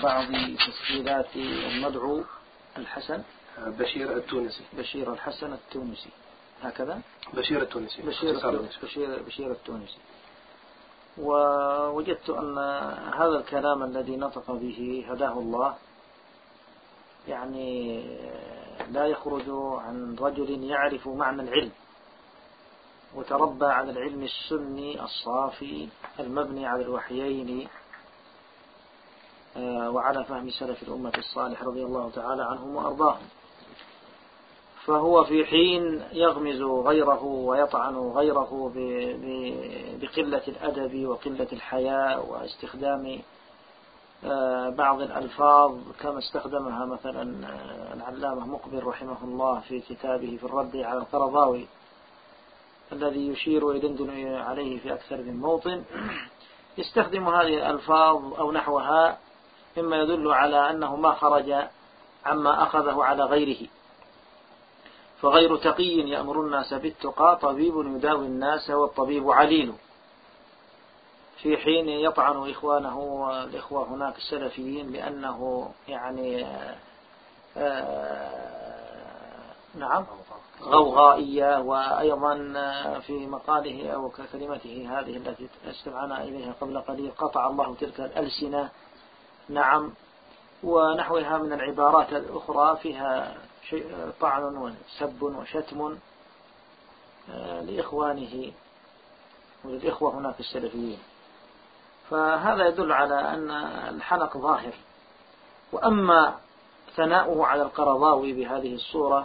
بعض تسجيلات المدعو الحسن بشير التونسي. بشير الحسن التونسي هكذا. بشير التونسي. بشير التونسي. ووجدت أن هذا الكلام الذي نطق به هداه الله يعني لا يخرج عن رجل يعرف معنى العلم وتربى على العلم السني الصافي المبني على الوحيين وعلى فهم سلف الأمة الصالح رضي الله تعالى عنهم وأرضاهم. فهو في حين يغمز غيره ويطعن غيره بقلة الأدب وقلة الحياء واستخدام بعض الألفاظ كما استخدمها مثلا العلامة مقبل رحمه الله في كتابه في الرد على القرضاوي الذي يشير ويدندن عليه في أكثر من موطن، يستخدم هذه الألفاظ أو نحوها مما يدل على أنه ما خرج عما أخذه على غيره. فغير تقي يأمر الناس بالتقى طبيب يداوي الناس والطبيب عليل، في حين يطعن إخوانه الإخوة هناك السلفيين لأنه يعني نعم غوغائية. وأيضا في مقاله أو كلمته هذه التي استمعنا إليها قبل قليل قطع الله تلك الألسنة، نعم، ونحوها من العبارات الأخرى فيها طعن وسب وشتم لإخوانه وللإخوة هناك السلفيين. فهذا يدل على أن الحنق ظاهر. وأما ثناؤه على القرضاوي بهذه الصورة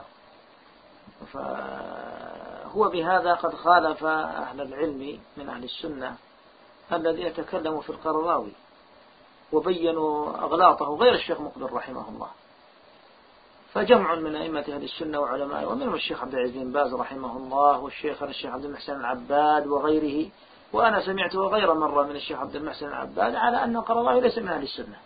فهو بهذا قد خالف أهل العلم من أهل السنة الذي يتكلم في القرضاوي وبينوا أغلاطه غير الشيخ مقبل رحمه الله. فجمع من أئمة أهل السنة وعلماء ومنهم الشيخ عبد العزيز بن باز رحمه الله والشيخ عبد المحسن العباد وغيره، وأنا سمعته غير مرة من الشيخ عبد المحسن العباد على أن القرضاوي ليس من أهل السنة.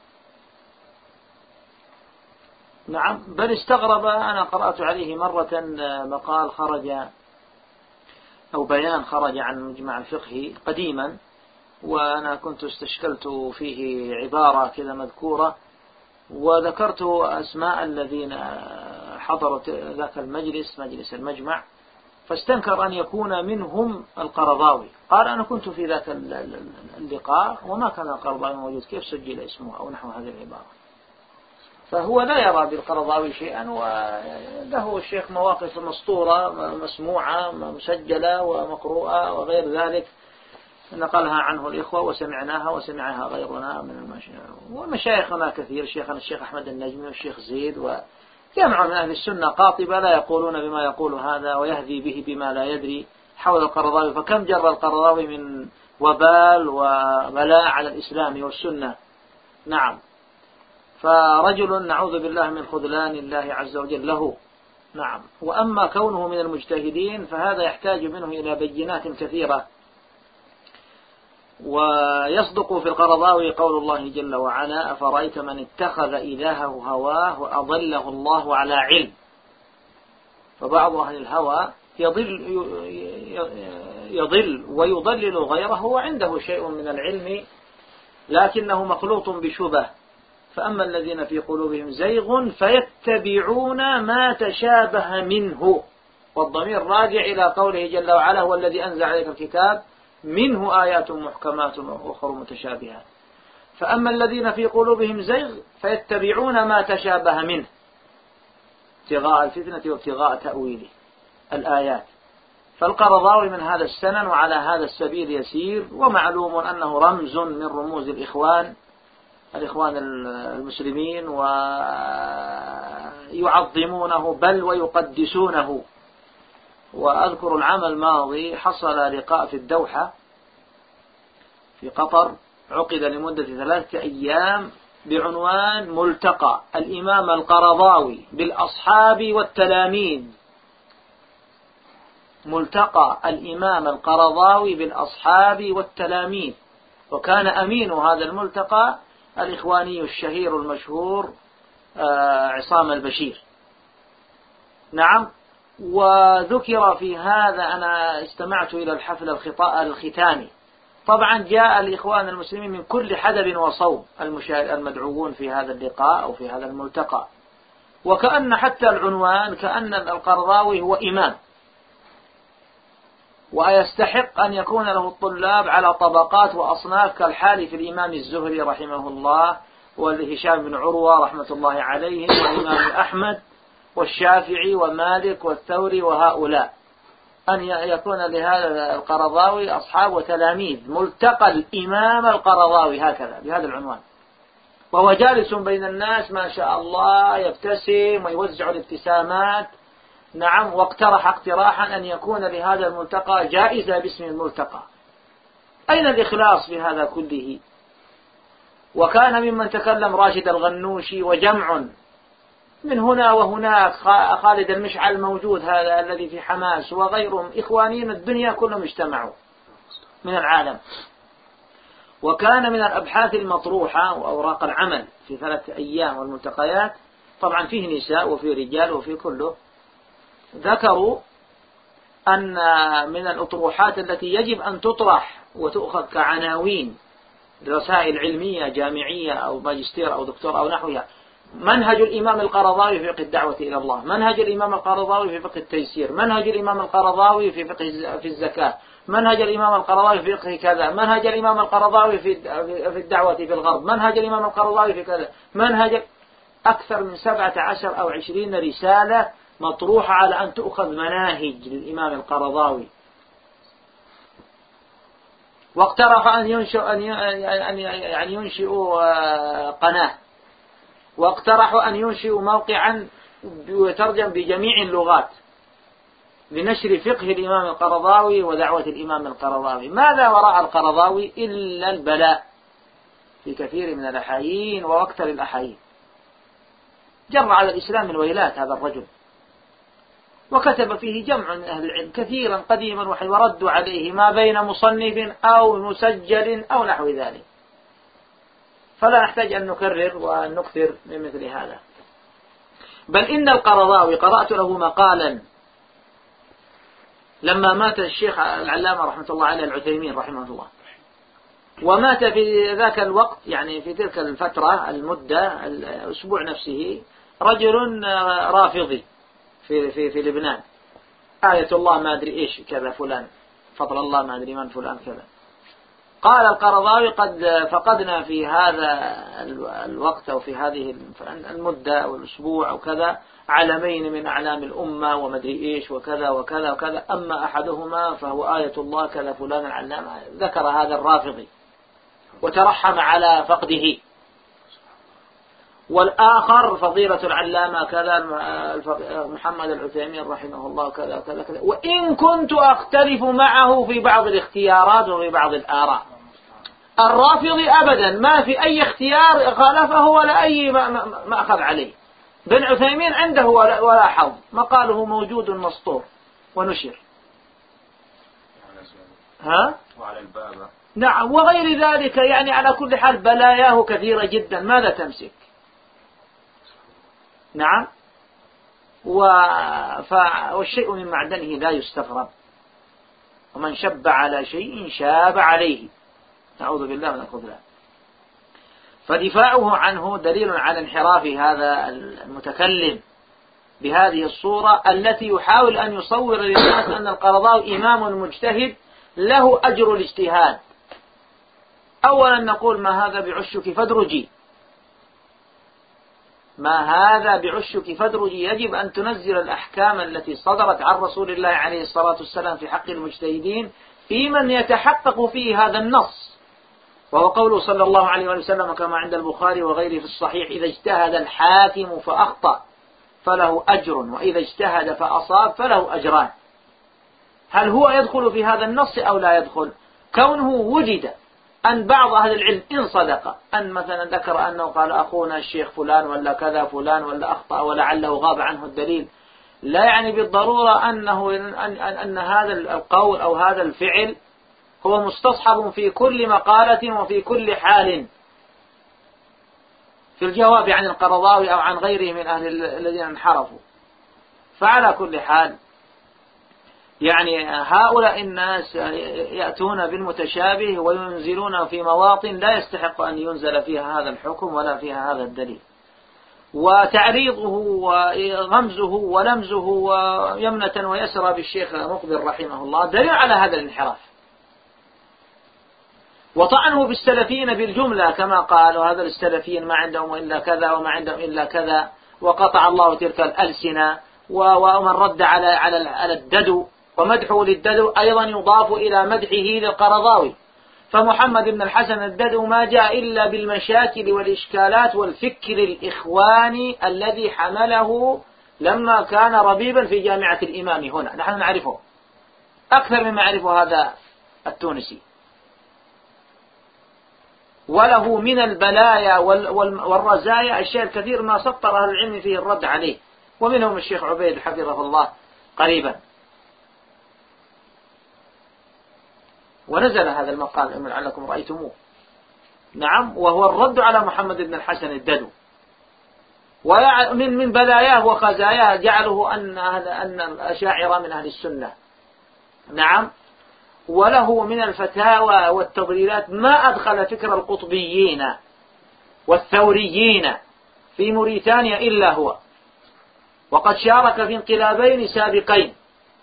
نعم، بل استغرب. أنا قرأت عليه مرة مقال خرج أو بيان خرج عن المجمع الفقهي قديما، وأنا كنت استشكلت فيه عبارة كذا مذكورة وذكرت أسماء الذين حضروا ذاك المجلس مجلس المجمع، فاستنكر أن يكون منهم القرضاوي. قال أنا كنت في ذاك اللقاء وما كان القرضاوي موجود، كيف سجل اسمه أو نحو هذه العبارة. فهو لا يرى بالقرضاوي شيئا، وله الشيخ مواقف مسطورة مسموعة مسجلة ومقروءة وغير ذلك نقلها عنه الإخوة وسمعناها وسمعها غيرنا من ومشايخنا كثير، شيخنا الشيخ أحمد النجمي والشيخ زيد وجمع من أهل السنة قاطبة لا يقولون بما يقول هذا ويهدي به بما لا يدري حول القرضاوي. فكم جر القرضاوي من وبال وبلاء على الإسلام والسنة. نعم، فرجل نعوذ بالله من خذلان الله عز وجل له. نعم، وأما كونه من المجتهدين فهذا يحتاج منه إلى بينات كثيرة. ويصدق في القرضاوي قول الله جل وعلا أفرأيت من اتخذ إلهه هواه وأضله الله على علم. فبعض أهل الهوى يضل ويضلل غيره وعنده شيء من العلم لكنه مخلوط بشبه. فأما الذين في قلوبهم زيغ فيتبعون ما تشابه منه، والضمير راجع إلى قوله جل وعلا هو الذي أنزل عليك الكتاب منه آيات محكمات وأخر متشابهات. فأما الذين في قلوبهم زيغ فيتبعون ما تشابه منه ابتغاء الفتنة وابتغاء تأويله الآيات. فالقرضاوي من هذا السنن وعلى هذا السبيل يسير، ومعلوم أنه رمز من رموز الإخوان المسلمين ويعظمونه بل ويقدسونه. وأذكر العام الماضي حصل لقاء في الدوحة في قطر عقد لمدة 3 أيام بعنوان ملتقى الإمام القرضاوي بالأصحاب والتلاميذ. ملتقى الإمام القرضاوي بالأصحاب والتلاميذ. وكان أمين هذا الملتقى الإخواني الشهير المشهور عصام البشير. نعم، وذكر في هذا أنا استمعت إلى الحفل الختامي طبعا جاء الإخوان المسلمين من كل حدب وصوب المدعوون في هذا اللقاء أو في هذا الملتقى، وكأن حتى العنوان كأن القرضاوي هو إمام، ويستحق أن يكون له الطلاب على طبقات وأصناف كالحال في الإمام الزهري رحمه الله، والهشام بن عروة رحمة الله عليهم، والإمام أحمد والشافعي ومالك والثوري وهؤلاء، أن يكون لهذا القرضاوي أصحاب وتلاميذ. ملتقى الإمام القرضاوي هكذا بهذا العنوان، وهو جالس بين الناس ما شاء الله يبتسم ويوزع الابتسامات. نعم، واقترح اقتراحا أن يكون لهذا الملتقى جائزة باسم الملتقى. أين الإخلاص في هذا كله؟ وكان ممن تكلم راشد الغنوشي وجمع من هنا وهناك، خالد المشعل موجود هذا الذي في حماس وغيرهم، إخوانين الدنيا كلهم اجتمعوا من العالم. وكان من الأبحاث المطروحة وأوراق العمل في 3 أيام والملتقيات، طبعا فيه نساء وفيه رجال وفيه كله، ذكروا أن من الأطروحات التي يجب أن تطرح وتؤخذ كعناوين رسائل علمية جامعية أو ماجستير أو دكتور أو نحوها: منهج الإمام القرضاوي في فقه الدعوة إلى الله، منهج الإمام القرضاوي في فقه التيسير، منهج الإمام القرضاوي في فقه في الزكاة، منهج الإمام القرضاوي في فقه كذا، منهج الإمام القرضاوي في الدعوة في الغرب، منهج الإمام القرضاوي في كذا، منهج. أكثر من 17 أو 20 رسالة مطروحة على أن تؤخذ مناهج للإمام القرضاوي. واقترح أن ينشئوا قناة، واقترحوا أن ينشئوا موقعا يترجم بجميع اللغات لنشر فقه الإمام القرضاوي ودعوة الإمام القرضاوي. ماذا وراء القرضاوي إلا البلاء في كثير من الأحايين وأكثر الأحايين. جر على الإسلام الويلات هذا الرجل، وكتب فيه جمع من أهل العلم كثيرا قديما وردوا عليه ما بين مصنف أو مسجل أو نحو ذلك، فلا نحتاج أن نكرر وأن نكثر من مثل هذا. بل إن القرضاوي قرأت له مقالا لما مات الشيخ العلامة رحمة الله عليه العثيمين رحمه الله، ومات في ذاك الوقت، يعني في تلك الفترة المدة الأسبوع نفسه، رجل رافضي في لبنان، آية الله ما أدري إيش كذا فلان، فضل الله ما أدري من فلان كذا. قال القرضاوي: قد فقدنا في هذا الوقت أو في هذه المدة أو الأسبوع أو كذا علمين من أعلام الأمة وما أدري إيش وكذا وكذا وكذا، أما أحدهما فهو آية الله كذا فلان العلامة. ذكر هذا الرافضي وترحم على فقده. والآخر فضيلة العلامة كذا محمد العثيمين رحمه الله كذا كذا كذا، وإن كنت أختلف معه في بعض الاختيارات وفي بعض الآراء. الرافضي أبدا ما في أي اختيار خالفه ولا أي ما أخذ عليه. بن عثيمين عنده ولا حظ، مقاله موجود مسطور ونشر. ها؟ وعلى الباب. نعم، وغير ذلك، يعني على كل حال بلاياه كثيرة جدا، ماذا تمسك؟ نعم، والشيء من معدنه لا يستغرب، ومن شب على شيء شاب عليه، نعوذ بالله من الخذلان. فدفاعه عنه دليل على انحراف هذا المتكلم بهذه الصورة التي يحاول أن يصور للناس أن القرضاوي إمام مجتهد له أجر الاجتهاد. أولا نقول: ما هذا بعشك فادرجي، ما هذا بعشك فادرجي. يجب أن تنزل الأحكام التي صدرت عن رسول الله عليه الصلاة والسلام في حق المجتهدين في من يتحقق فيه هذا النص، وهو قوله صلى الله عليه وسلم كما عند البخاري وغيره في الصحيح: إذا اجتهد الحاكم فأخطأ فله أجر، وإذا اجتهد فأصاب فله أجران. هل هو يدخل في هذا النص أو لا يدخل؟ كونه وجد أن بعض أهل العلم إن صدق أن مثلا ذكر أنه قال أخونا الشيخ فلان ولا كذا فلان ولا أخطأ ولعله غاب عنه الدليل، لا يعني بالضرورة أن هذا القول أو هذا الفعل هو مستصحب في كل مقالة وفي كل حال. في الجواب عن القرضاوي أو عن غيره من أهل الذين انحرفوا. فعلى كل حال يعني هؤلاء الناس يأتون بالمتشابه وينزلون في مواطن لا يستحق أن ينزل فيها هذا الحكم ولا فيها هذا الدليل، وتعريضه وغمزه ولمزه ويمنة ويسرى بالشيخ مقبل رحمه الله دليل على هذا الانحراف، وطعنه بالسلفيين بالجملة كما قالوا هذا السلفيين ما عندهم إلا كذا وما عندهم إلا كذا، وقطع الله تلك الألسنة، ومن رد على الددو، ومدحه للددو أيضا يضاف إلى مدحه للقرضاوي. فمحمد بن الحسن الددو ما جاء إلا بالمشاكل والإشكالات والفكر الإخواني الذي حمله لما كان ربيبا في جامعة الإمام هنا، نحن نعرفه أكثر مما يعرفه هذا التونسي، وله من البلايا والرزايا الشيء الكثير ما سطر أهل العلم فيه الرد عليه، ومنهم الشيخ عبيد حفظه الله قريبا. ونزل هذا المقال لعلكم رأيتموه، نعم، وهو الرد على محمد بن الحسن الددو، ومن بلاياه وخزاياه جعله أن الأشاعرة من أهل السنة، نعم، وله من الفتاوى والتضليلات ما أدخل فكر القطبيين والثوريين في موريتانيا إلا هو، وقد شارك في انقلابين سابقين،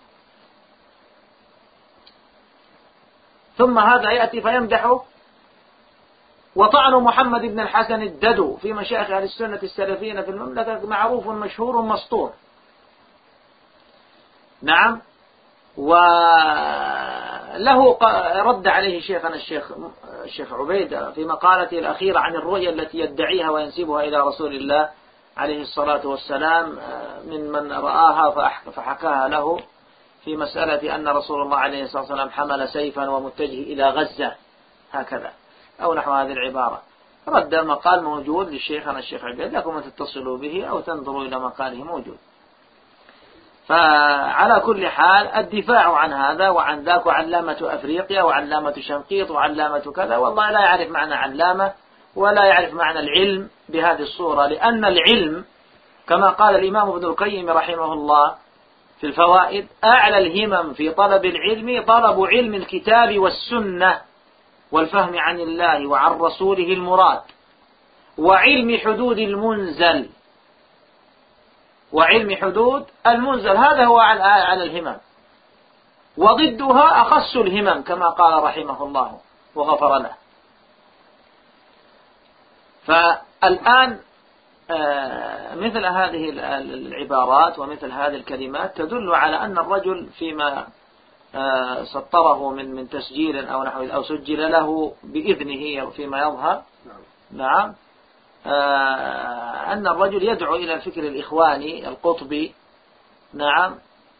ثم هذا يأتي فيمدحه. وطعن محمد بن الحسن الددو في مشايخ أهل السنة السلفيين في المملكة معروف مشهور مسطور، نعم، وله رد عليه شيخنا الشيخ عبيد في مقالته الأخيرة عن الرؤية التي يدعيها وينسبها إلى رسول الله عليه الصلاة والسلام من رآها فحكاها له في مسألة أن رسول الله عليه الصلاة والسلام حمل سيفا ومتجه إلى غزة هكذا أو نحو هذه العبارة. رد المقال موجود لشيخنا الشيخ عبيد، لكم أن تتصلوا به أو تنظروا إلى مقاله موجود. فعلى كل حال الدفاع عن هذا وعن ذاك، وعلامة أفريقيا وعلامة شنقيط وعلامة كذا، والله لا يعرف معنى علامة ولا يعرف معنى العلم بهذه الصورة، لأن العلم كما قال الإمام ابن القيم رحمه الله في الفوائد: أعلى الهمم في طلب العلم طلب علم الكتاب والسنة والفهم عن الله وعن رسوله المراد، وعلم حدود المنزل، وعلم حدود المنزل، هذا هو على الهمم، وضدها أخص الهمم كما قال رحمه الله وغفر له. فالآن مثل هذه العبارات ومثل هذه الكلمات تدل على أن الرجل فيما سطره من تسجيل أو نحو أو سجل له بإذنه فيما يظهر، نعم، أن الرجل يدعو إلى الفكر الإخواني القطبي، نعم،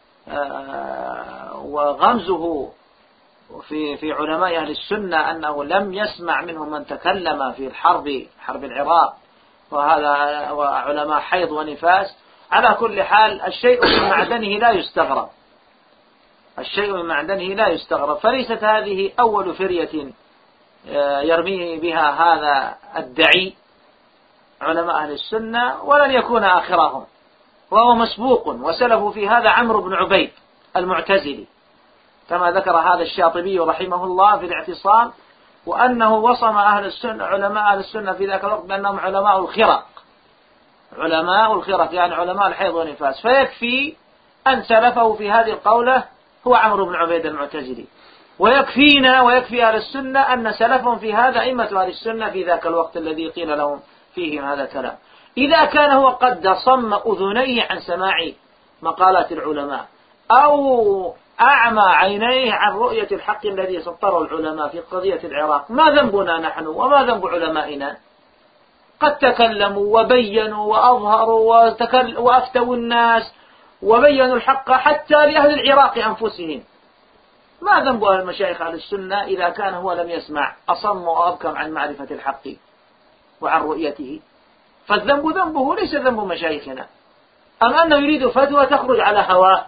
وغمزه في علماء أهل السنة أنه لم يسمع منهم من تكلم في حرب العراق، وهذا وعلماء حيض ونفاس. على كل حال الشيء من معدنه لا يستغرب، الشيء من معدنه لا يستغرب، فليست هذه أول فرية يرمي بها هذا الدعي علماء أهل السنة، ولن يكون آخرهم، وهو مسبوق وسلف في هذا عمرو بن عبيد المعتزلي كما ذكر هذا الشاطبي رحمه الله في الاعتصام، وأنه وصم أهل السنة علماء أهل السنة في ذاك الوقت بأنهم علماء الخرق، علماء الخرق يعني علماء الحيض والنفاس، فيكفي أن سلفه في هذه القولة هو عمرو بن عبيد المعتزلي، ويكفينا ويكفي أهل السنة أن سلفهم في هذا أئمة أهل السنة في ذاك الوقت الذي قيل لهم فيهم هذا الكلام. إذا كان هو قد صم أذنيه عن سماع مقالات العلماء أو أعمى عينيه عن رؤية الحق الذي سطره العلماء في قضية العراق، ما ذنبنا نحن وما ذنب علمائنا؟ قد تكلموا وبينوا وأظهروا وأفتوا الناس وبينوا الحق حتى لأهل العراق أنفسهم. ما ذنب أهل المشايخ أهل السنة إذا كان هو لم يسمع، أصم وأبكم عن معرفة الحق وعن رؤيته؟ فالذنب ذنبه ليس ذنب مشايخنا. أم أنه يريد فتوى تخرج على هواه؟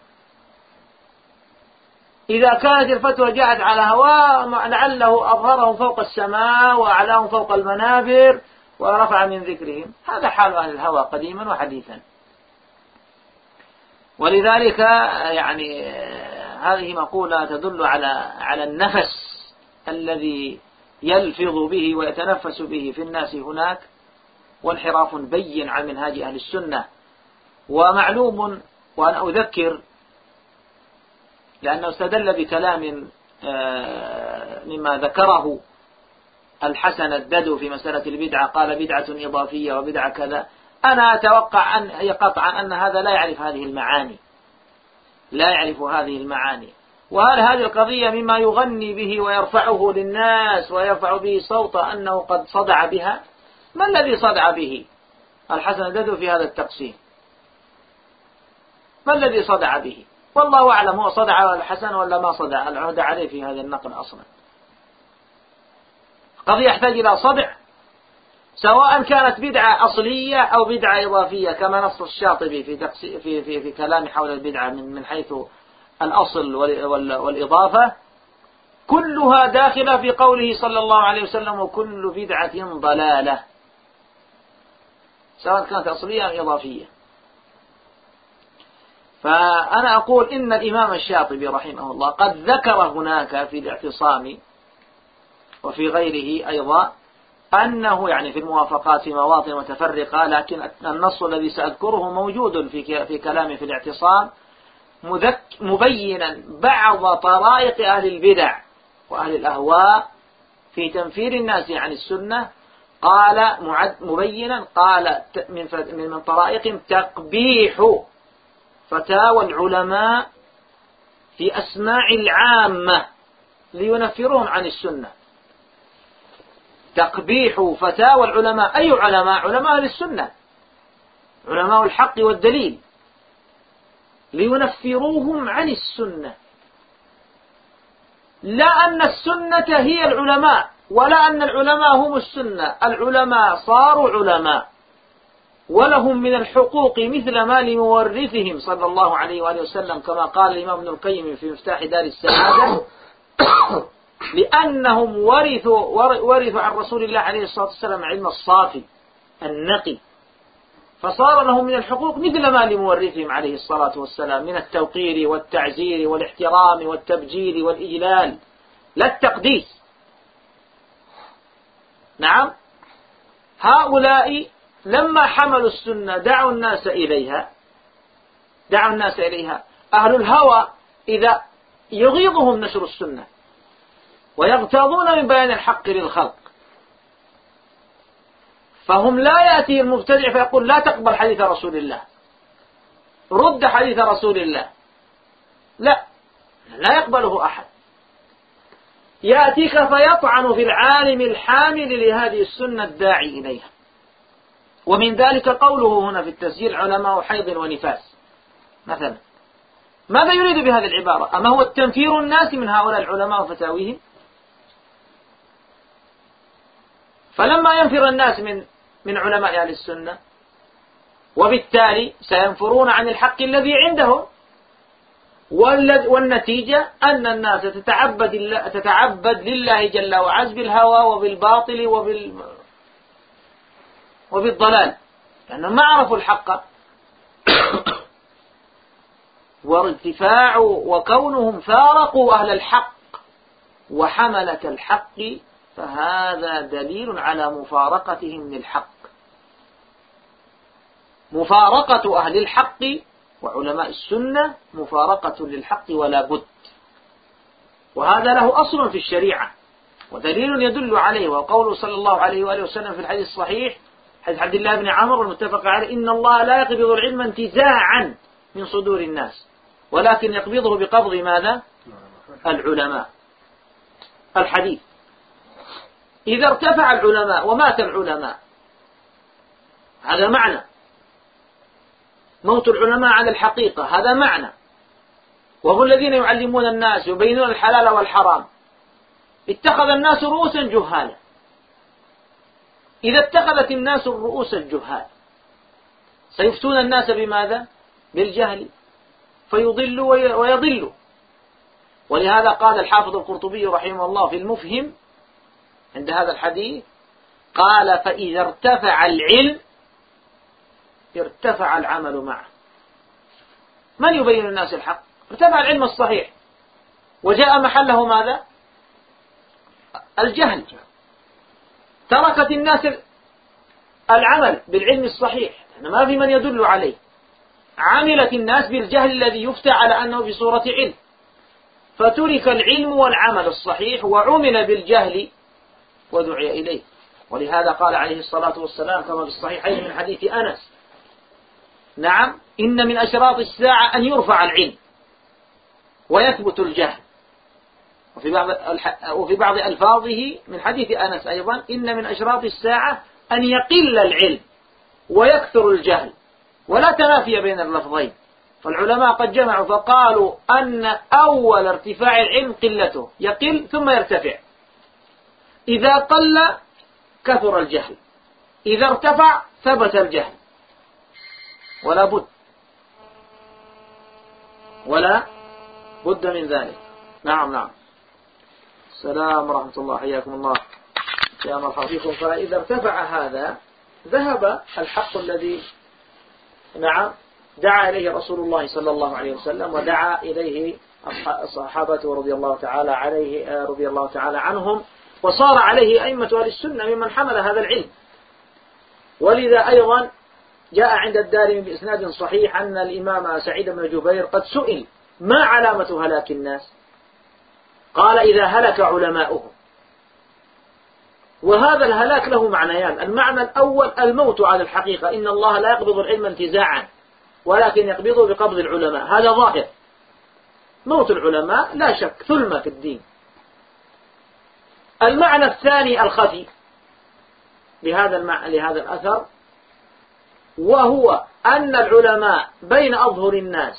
إذا كانت الفتوى جاءت على هواه لعله أظهرهم فوق السماء وأعلاهم فوق المنابر ورفع من ذكرهم. هذا حال أهل الهوى قديما وحديثا. ولذلك يعني هذه مقولة تدل على النفس الذي يلفظ به ويتنفس به في الناس هناك، وانحراف بين عن منهاج أهل السنة. ومعلوم، وأنا أذكر لأنه استدل بكلام مما ذكره الحسن الددو في مسألة البدعة، قال بدعة إضافية وبدعة كذا. أنا أتوقع قطعا أن هذا لا يعرف هذه المعاني، لا يعرف هذه المعاني. وهل هذه القضية مما يغني به ويرفعه للناس ويرفع به صوته أنه قد صدع بها؟ ما الذي صدع به الحسن الددو في هذا التقسيم؟ ما الذي صدع به؟ والله أعلم هو صدع الحسن ولا ما صدع، العهد عليه في هذا النقل أصلا. قضية يحتاج إلى صدع، سواء كانت بدعة أصلية أو بدعة إضافية، كما نص الشاطبي في كلام حول البدعة من حيث الأصل والإضافة، كلها داخلة في قوله صلى الله عليه وسلم: وكل بدعة ضلالة، سواء كانت أصلية أو إضافية. فأنا أقول إن الإمام الشاطبي رحمه الله قد ذكر هناك في الاعتصام وفي غيره أيضا أنه يعني في الموافقات في مواطن متفرقة، لكن النص الذي سأذكره موجود في كلامه في الاعتصام، مبينا بعض طرائق أهل البدع وأهل الأهواء في تنفير الناس عن السنة. قال مبينا، قال من طرائقهم تقبيح فتاوى العلماء في أسماع العامة لينفرهم عن السنة. تقبيح فتاوى العلماء، أي علماء؟ علماء للسنة، علماء الحق والدليل، لينفروهم عن السنة. لا أن السنة هي العلماء، ولا أن العلماء هم السنة. العلماء صاروا علماء ولهم من الحقوق مثل ما لمورثهم صلى الله عليه وآله وسلم، كما قال الإمام ابن القيم في مفتاح دار السعادة: لأنهم ورثوا عن رسول الله عليه الصلاة والسلام علم الصافي النقي، فصار لهم من الحقوق مثل ما لمورثهم عليه الصلاة والسلام من التوقير والتعزير والاحترام والتبجيل والإجلال، لا التقديس. نعم، هؤلاء لما حملوا السنة دعوا الناس إليها. أهل الهوى إذا يغيظهم نشر السنة ويغتاظون من بيان الحق للخلق، فهم لا يأتي المبتدع فيقول: لا تقبل حديث رسول الله، رد حديث رسول الله. لا يقبله أحد. يأتيك فيطعن في العالم الحامل لهذه السنة الداعي إليها. ومن ذلك قوله هنا في التسجيل: علماء حيض ونفاس مثلا. ماذا يريد بهذه العبارة؟ أما هو التنفير الناس من هؤلاء العلماء وفتاويهم؟ فلما ينفر الناس من علماء أهل السنة، وبالتالي سينفرون عن الحق الذي عندهم، والنتيجة أن الناس تتعبد لله جل وعز بالهوى وبالباطل وبالضلال، لأنهم ما عرفوا الحق. وارتفاع وكونهم فارقوا أهل الحق وحملة الحق، فهذا دليل على مفارقتهم للحق. مفارقة أهل الحق وعلماء السنة مفارقة للحق ولا بد، وهذا له أصل في الشريعة ودليل يدل عليه، وقوله صلى الله عليه وآله وسلم في الحديث الصحيح حديث عبد الله بن عمرو المتفق عليه: إن الله لا يقبض العلم انتزاعا من صدور الناس، ولكن يقبضه بقبض ماذا؟ العلماء. الحديث: إذا ارتفع العلماء ومات العلماء، هذا معنى. موت العلماء على الحقيقة هذا معنى، وهم الذين يعلمون الناس ويبينون الحلال والحرام. اتخذ الناس رؤوسا جهالا. إذا اتخذت الناس الرؤوس الجهال سيفتون الناس بماذا؟ بالجهل، فيضلوا ويضلوا. ولهذا قال الحافظ القرطبي رحمه الله في المفهم عند هذا الحديث، قال: فإذا ارتفع العلم ارتفع العمل معه. من يبين الناس الحق؟ ارتفع العلم الصحيح، وجاء محله ماذا؟ الجهل. تركت الناس العمل بالعلم الصحيح، ما في من يدل عليه، عملت الناس بالجهل الذي يفتى على أنه بصورة علم، فترك العلم والعمل الصحيح وعمل بالجهل ودعي إليه. ولهذا قال عليه الصلاة والسلام كما في الصحيحين من حديث أنس: نعم، إن من أشراط الساعة أن يرفع العلم ويثبت الجهل. وفي بعض ألفاظه من حديث أنس أيضا: إن من أشراط الساعة أن يقل العلم ويكثر الجهل، ولا تنافي بين اللفظين. فالعلماء قد جمعوا فقالوا أن أول ارتفاع العلم قلته، يقل ثم يرتفع. إذا قل كثر الجهل، إذا ارتفع ثبت الجهل، ولا بد من ذلك. نعم. السلام ورحمة الله، حياكم الله، يا مرحبا بكم. فإذا ارتفع هذا ذهب الحق الذي دعا إليه رسول الله صلى الله عليه وسلم ودعا إليه صحابته رضي الله تعالى عنهم، وصار عليه أئمة أهل السنة ممن حمل هذا العلم. ولذا أيضا جاء عند الدارمي بإسناد صحيح أن الإمام سعيد بن جبير قد سئل: ما علامة هلاك الناس؟ قال: إذا هلك علماؤهم. وهذا الهلاك له معنيان: المعنى الأول الموت على الحقيقة، إن الله لا يقبض العلم انتزاعا ولكن يقبضه بقبض العلماء، هذا ظاهر، موت العلماء لا شك ثلمة في الدين. المعنى الثاني الخفي لهذا الأثر، وهو أن العلماء بين أظهر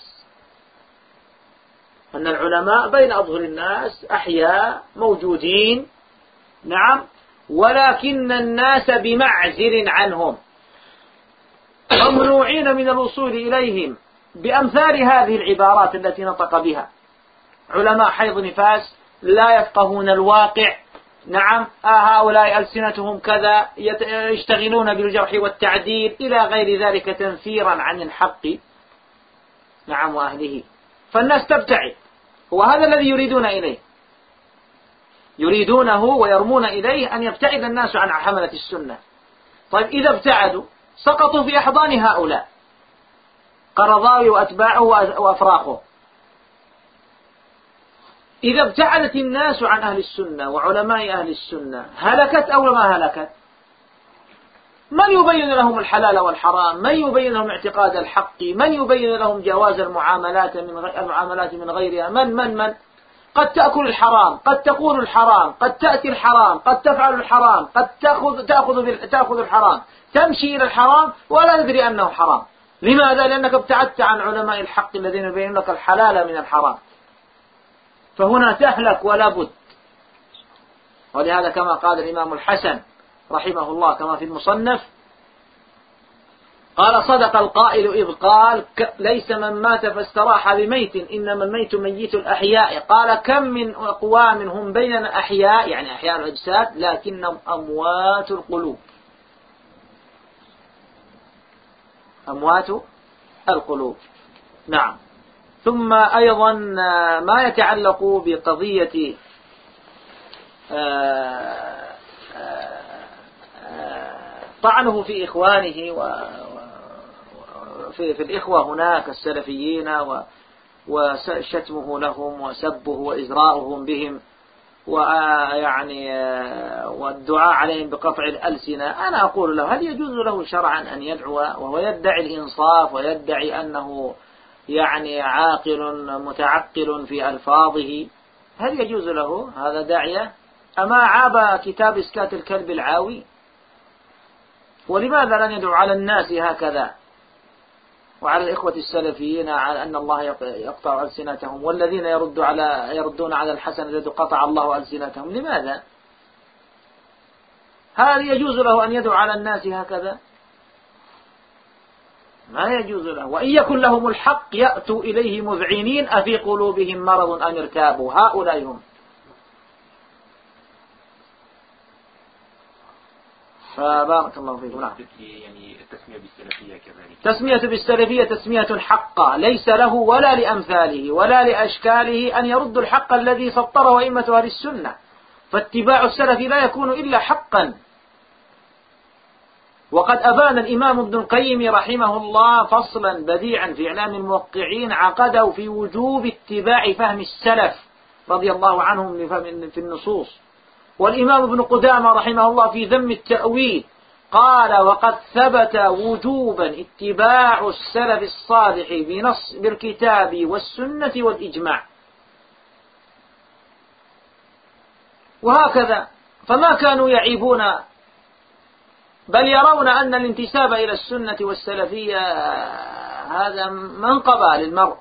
الناس أحياء موجودين، نعم، ولكن الناس بمعزل عنهم، ممنوعين من الوصول إليهم، بأمثال هذه العبارات التي نطق بها: علماء حيض نفاس، لا يفقهون الواقع، نعم، هؤلاء ألسنتهم كذا، يشتغلون بالجرح والتعديل، إلى غير ذلك، تنفيرا عن الحق، نعم، وأهله. فالناس تبتعد، وهذا الذي يريدونه ويرمون إليه، أن يبتعد الناس عن حملة السنة. طيب، إذا ابتعدوا سقطوا في أحضان هؤلاء قرضاوي وأتباعه وأفراخه. إذا ابتعدت الناس عن أهل السنة وعلماء أهل السنة، هلكت أو ما هلكت؟ من يبين لهم الحلال والحرام؟ من يبين لهم اعتقاد الحق؟ من يبين لهم جواز المعاملات من غيرها؟ من قد تأكل الحرام، قد تقول الحرام، قد تأتي الحرام، قد تفعل الحرام، قد تأخذ الحرام، تمشي إلى الحرام ولا تدري أنه حرام. لماذا؟ لأنك ابتعدت عن علماء الحق الذين يبين لك الحلال من الحرام. فهنا تهلك ولا بد. ولهذا كما قال الإمام الحسن رحمه الله كما في المصنف: قال: صدق القائل إذ قال: ليس من مات فاستراح بميت، إنما الميت ميت الأحياء. قال: كم من أقوام هم بيننا أحياء، يعني أحياء الأجساد، لكنهم أموات القلوب. أموات القلوب. نعم. ثم أيضا ما يتعلق بقضية طعنه في إخوانه وفي الإخوة هناك السلفيين، وشتمه لهم وسبه وإزراؤهم بهم، والدعاء عليهم بقطع الألسنة. أنا أقول له: هل يجوز له شرعا أن يدعو وهو يدعي الإنصاف ويدعي أنه عاقل متعقل في ألفاظه؟ هل يجوز له هذا داعية؟ أما عاب كتاب إسكات الكلب العاوي؟ ولماذا لن يدعو على الناس هكذا وعلى الإخوة السلفيين على أن الله يقطع ألسنتهم، والذين يردون على الحسن الذي قطع الله ألسنتهم؟ لماذا؟ هل يجوز له أن يدعو على الناس هكذا؟ ما يجوز له. وإن يكن لهم الحق يأتوا إليه مذعنين: أفي قلوبهم مرض أم ارتابوا؟ هؤلاء هم. فبارك الله فيكم. نعم. يعني التسمية بالسلفية كذلك. تسمية بالسلفية تسمية حقة، ليس له ولا لأمثاله ولا لأشكاله أن يرد الحق الذي سطره أئمة أهل السنة، فاتباع السلف لا يكون إلا حقا. وقد أبان الإمام ابن القيم رحمه الله فصلا بديعا في إعلام الموقعين عقده في وجوب اتباع فهم السلف رضي الله عنهم في النصوص. والإمام ابن قدامة رحمه الله في ذم التأويل قال: وقد ثبت وجوبا اتباع السلف الصالح بنص بالكتاب والسنة والإجماع. وهكذا فما كانوا يعيبون، بل يرون أن الانتساب إلى السنة والسلفية هذا منقبة للمرء،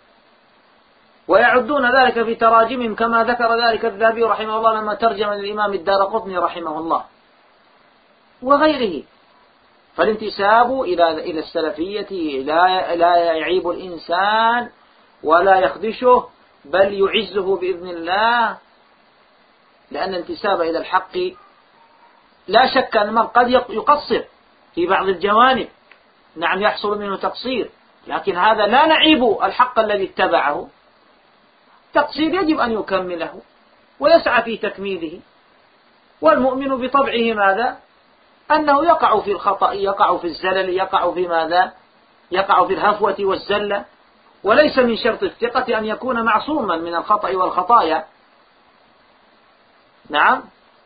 ويعدون ذلك في تراجمهم كما ذكر ذلك الذهبي رحمه الله لما ترجم للإمام الدارقطني رحمه الله وغيره. فالانتساب إلى السلفية لا يعيب الإنسان ولا يخدشه، بل يعزه بإذن الله، لأن الانتساب إلى الحق لا شك أن من قد يقصر في بعض الجوانب، نعم يحصل منه تقصير، لكن هذا لا نعيب الحق الذي اتبعه. تقصير يجب أن يكمله ويسعى في تكميله. والمؤمن بطبعه ماذا؟ أنه يقع في الخطأ، يقع في الزلل، يقع في ماذا؟ يقع في الهفوة والزلة، وليس من شرط الثقة أن يكون معصوما من الخطأ والخطايا. نعم.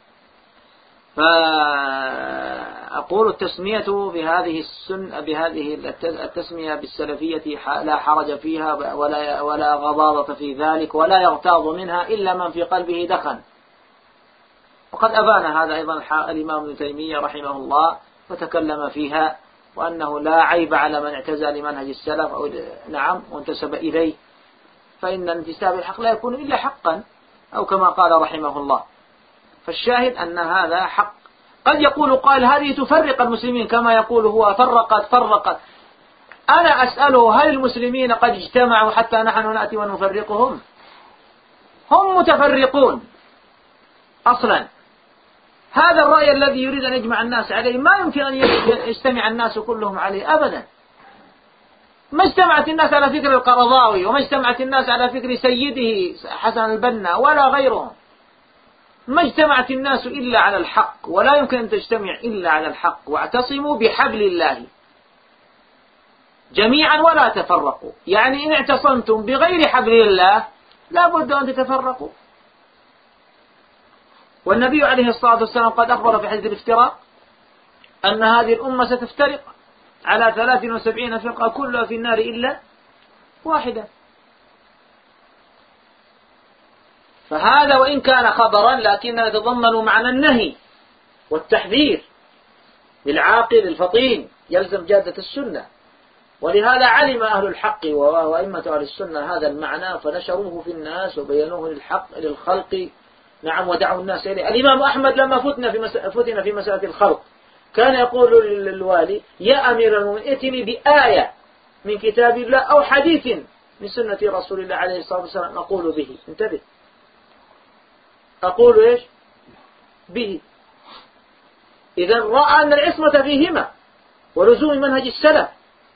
فأقول التسمية بهذه التسمية بالسلفية لا حرج فيها ولا غضاضة في ذلك، ولا يغتاظ منها إلا من في قلبه دخن. وقد أبان هذا أيضا الإمام ابن تيمية رحمه الله فتكلم فيها، وأنه لا عيب على من اعتزى لمنهج السلف أو نعم وانتسب إليه، فإن الانتساب الحق لا يكون إلا حقا، أو كما قال رحمه الله. فالشاهد أن هذا حق. قد يقول قائل هذه تفرق المسلمين كما يقول هو فرقت. أنا أسأله: هل المسلمين قد اجتمعوا حتى نحن نأتي ونفرقهم؟ هم متفرقون أصلا. هذا الرأي الذي يريد أن يجمع الناس عليه ما يمكن أن يجتمع الناس كلهم عليه أبدا. ما اجتمعت الناس على فكر القرضاوي، وما اجتمعت الناس على فكر سيده حسن البنا ولا غيرهم. ما اجتمعت الناس إلا على الحق، ولا يمكن أن تجتمع إلا على الحق. واعتصموا بحبل الله جميعا ولا تفرقوا، يعني إن اعتصمتم بغير حبل الله لا بد أن تتفرقوا. والنبي عليه الصلاة والسلام قد أخبر في حديث الافتراق أن هذه الأمة ستفترق على 73 فرقة كلها في النار إلا واحدة. فهذا وإن كان خبرا لكنه يتضمن معنى النهي والتحذير للعاقل الفطين يلزم جادة السنة. ولهذا علم أهل الحق وأئمة أهل السنة هذا المعنى فنشروه في الناس وبينوه للخلق. نعم. ودعوا الناس إليه. الإمام أحمد لما فتن في مسألة الخلق كان يقول للوالي: يا أمير المؤمنين ائتني بآية من كتاب الله أو حديث من سنة رسول الله عليه الصلاة والسلام أقول به. انتبه، أقول إيش؟ به. إذا رأى أن العصمة فيهما ولزوم منهج السلف،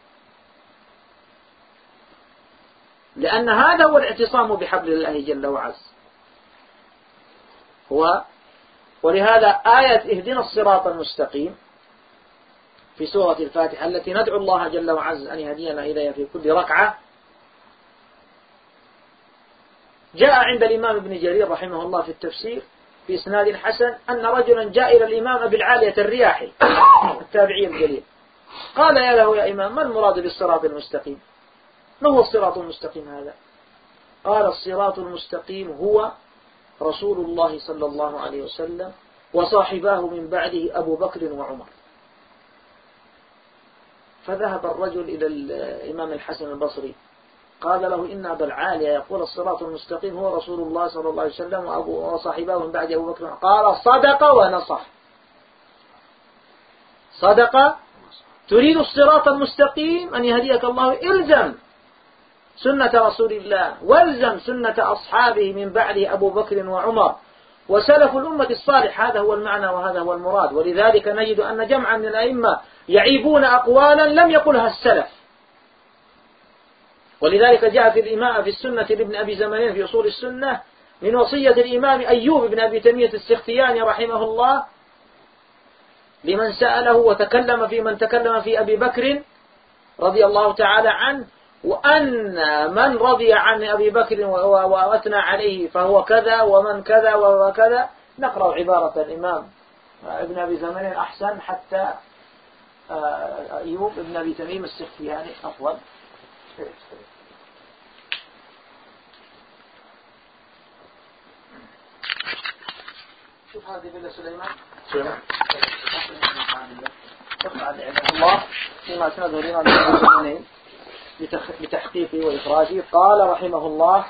لأن هذا هو الاعتصام بحبل الله جل وعز. ولهذا آية اهدنا الصراط المستقيم في سورة الفاتحة التي ندعو الله جل وعز أن يهدينا إليها في كل ركعة، جاء عند الإمام ابن جرير رحمه الله في التفسير في إسناد حسن أن رجلا جاء إلى الإمام أبي العالية الرياحي التابعي الجليل قال: يا له يا إمام، ما المراد بالصراط المستقيم؟ ما هو الصراط المستقيم هذا؟ قال: الصراط المستقيم هو رسول الله صلى الله عليه وسلم وصاحباه من بعده أبو بكر وعمر. فذهب الرجل إلى الإمام الحسن البصري قال له: إن أبا العالية يقول الصراط المستقيم هو رسول الله صلى الله عليه وسلم وصاحباه من بعد أبو بكر. قال: صدق ونصح. صدق. تريد الصراط المستقيم أن يهديك الله، إلزم سنة رسول الله والزم سنة أصحابه من بعده أبو بكر وعمر، وسلف الأمة الصالح، هذا هو المعنى وهذا هو المراد. ولذلك نجد أن جمعا من الأئمة يعيبون أقوالا لم يقلها السلف. ولذلك جاء في الإمام في السنة لابن أبي زمانين في أصول السنة من وصية الإمام أيوب بن أبي تميمة السختياني رحمه الله لمن سأله وتكلم في من تكلم في أبي بكر رضي الله تعالى عنه، وأن من رضي عن أبي بكر وأثنى عليه فهو كذا ومن كذا وكذا. نقرأ عبارة الإمام ابن أبي زمانين أحسن حتى أيوب بن أبي تميمة السختياني أفضل. شوف هذه بالله سليمان الله فيما سنده لنا من بتحقيقه وإخراجه. قال رحمه الله: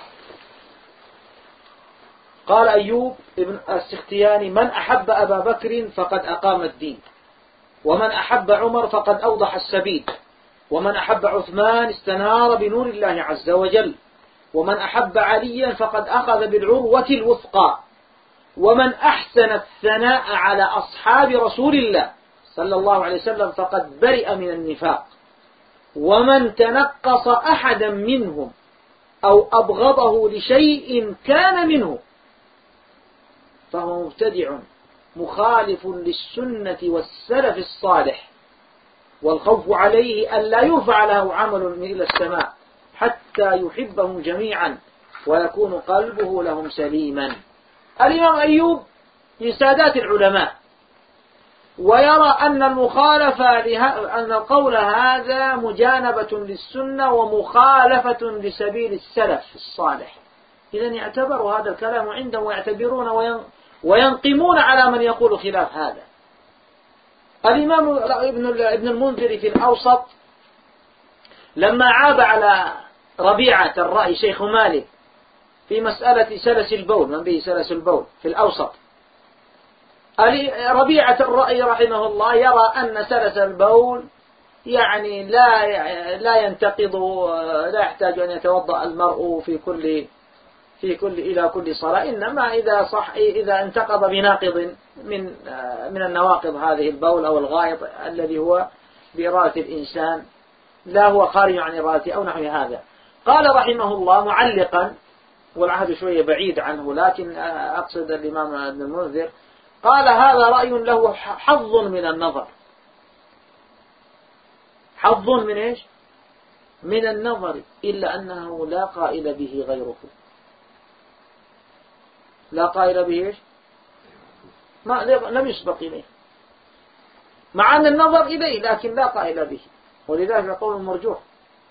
قال أيوب ابن السختياني: من أحب أبا بكر فقد أقام الدين، ومن أحب عمر فقد أوضح السبيل، ومن أحب عثمان استنار بنور الله عز وجل، ومن أحب عليا فقد أخذ بالعروة الوثقى، ومن أحسن الثناء على أصحاب رسول الله صلى الله عليه وسلم فقد برئ من النفاق، ومن تنقص أحدا منهم أو أبغضه لشيء كان منه فهو مبتدع مخالف للسنة والسلف الصالح، والخوف عليه أن لا يرفع له عمل إلى السماء حتى يحبهم جميعا ويكون قلبه لهم سليما. الإمام أيوب من سادات العلماء، ويرى أن المخالفة أن القول هذا مجانبة للسنة ومخالفة لسبيل السلف الصالح. إذن يعتبروا هذا الكلام عندهم ويعتبرون وينقمون على من يقول خلاف هذا. الإمام ابن المنذر في الأوسط لما عاب على ربيعة الرأي شيخ مالك في مسألة سلس البول، من به سلس البول في الأوسط، ربيعة الرأي رحمه الله يرى أن سلس البول يعني لا ينتقض، لا يحتاج أن يتوضأ المرء إلى كل صلاة، إنما إذا انتقض بناقض من النواقض هذه البول أو الغائط الذي هو بإرادة الإنسان لا هو خارج عن إرادته أو نحو هذا. قال رحمه الله معلقا، والعهد شوية بعيد عنه لكن أقصد الإمام ابن المنذر، قال: هذا رأي له حظ من النظر. حظ من إيش؟ من النظر، إلا أنه لا قائل به غيره. لا قائل به إيش؟ لم يسبق إليه، مع أن النظر إليه لكن لا قائل به، ولذلك قول مرجوح.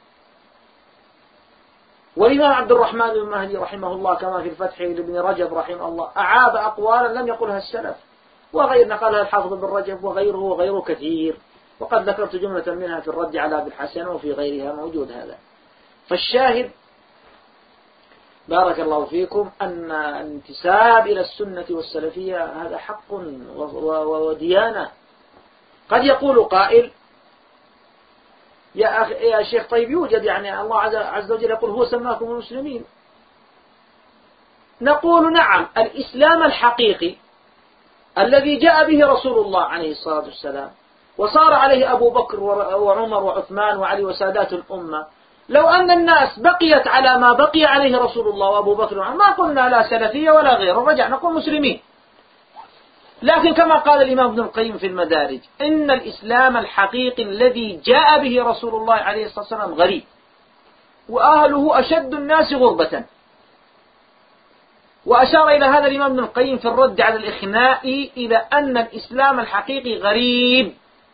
والإمام عبد الرحمن بن مهدي رحمه الله كما في الفتح لابن رجب رحمه الله أعاب أقوالا لم يقلها السلف، وغير نقلها الحافظ بن رجب وغيره كثير، وقد ذكرت جملة منها في الرد على ابن الحسن وفي غيرها موجود هذا. فالشاهد بارك الله فيكم أن الانتساب إلى السنة والسلفية هذا حق وديانة. قد يقول قائل: يا شيخ طيب يوجد يعني الله عز وجل يقول هو سماكم المسلمين. نقول نعم، الإسلام الحقيقي الذي جاء به رسول الله عليه الصلاة والسلام وصار عليه أبو بكر وعمر وعثمان وعلي وسادات الأمة، لو أن الناس بقيت على ما بقي عليه رسول الله وأبو بكر وعمر ما قلنا لا سلفية ولا غيره، رجع نقول مسلمين. لكن كما قال الإمام ابن القيم في المدارج: إن الإسلام الحقيقي الذي جاء به رسول الله عليه الصلاة والسلام غريب، وأهله أشد الناس غربة. وأشار إلى هذا الإمام ابن القيم في الرد على الإخناء إلى أن الإسلام الحقيقي غريب،